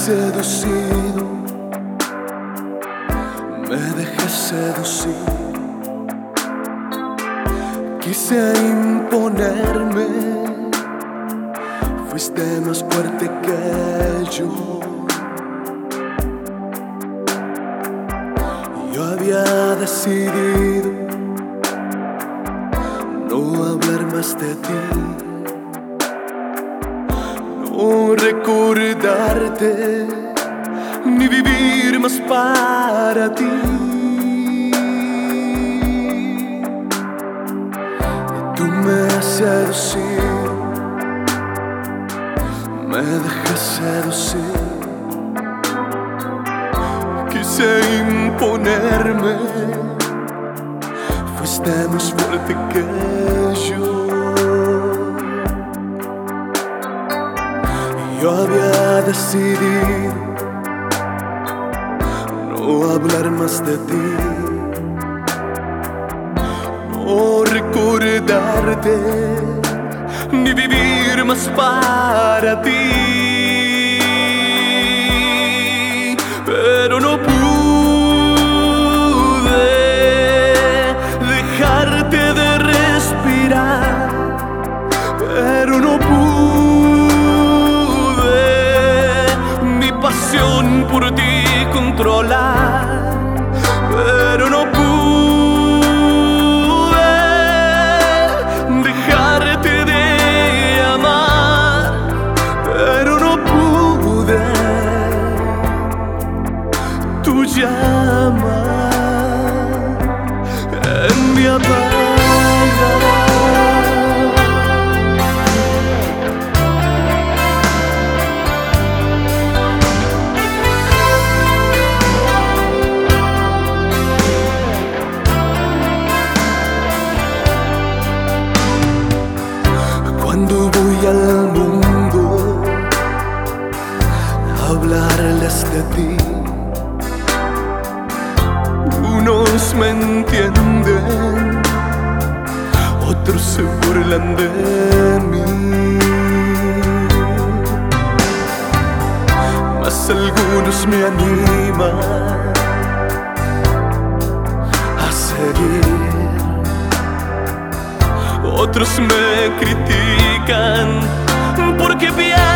seducido, me dejé seducir. Quise imponerme, fuiste más fuerte que yo. Yo había decidido no hablar más de ti, no recordarte, ni vivir más para ti. Tú me has seducido, me dejé seducir. Quise imponerme, fuiste más fuerte que yo. Yo había decidido no hablar más de ti, no recordarte, ni vivir más para ti. Pero no pude dejarte de respirar, pero no pude mi pasión por ti controlar, pero no pude dejarte de amar, pero no pude tu llama en mi apaga. Cuando voy al mundo a hablarles de ti, unos me entienden, otros se burlan de mí, mas algunos me animan a seguir, otros me critican porque piensan